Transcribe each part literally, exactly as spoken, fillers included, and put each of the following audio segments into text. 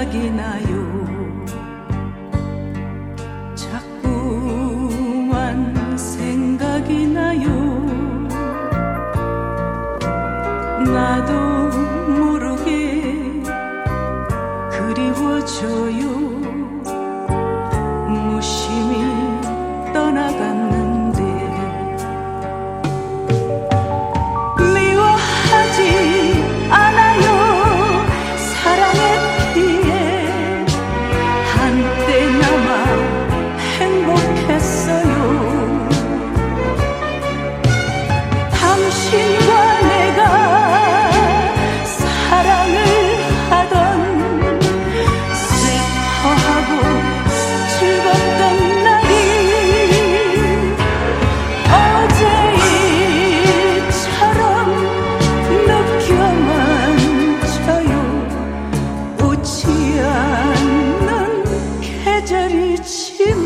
생각이 나요. 자꾸만 생각이 나요. 나도 모르게 그리워져요. 무심히 떠나갔는데 미워하지 않아요. 사랑의 피에 한때나마 행복했어요. 당신과 내가 사랑을 하던 슬퍼하고 즐겁던 날이 어제일처럼 느껴만 져요. 웃지 않는 계절이지만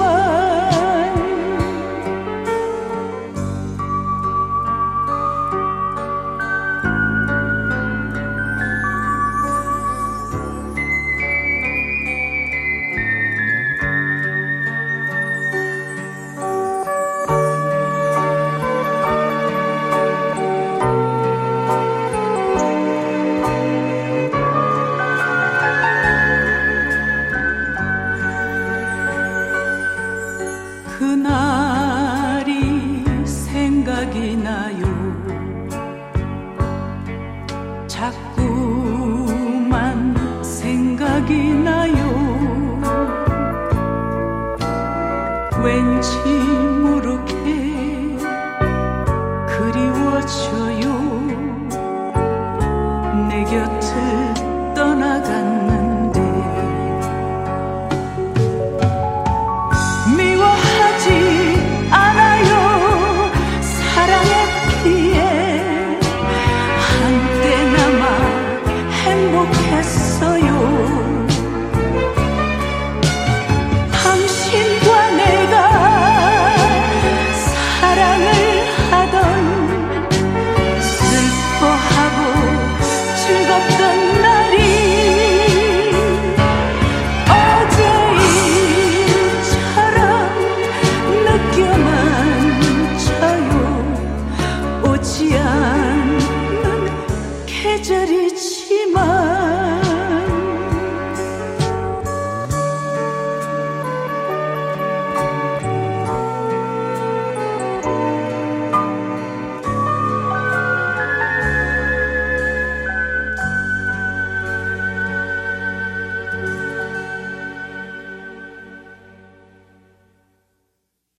그날이 생각이 나요. 자꾸만 생각이 나요. 왠지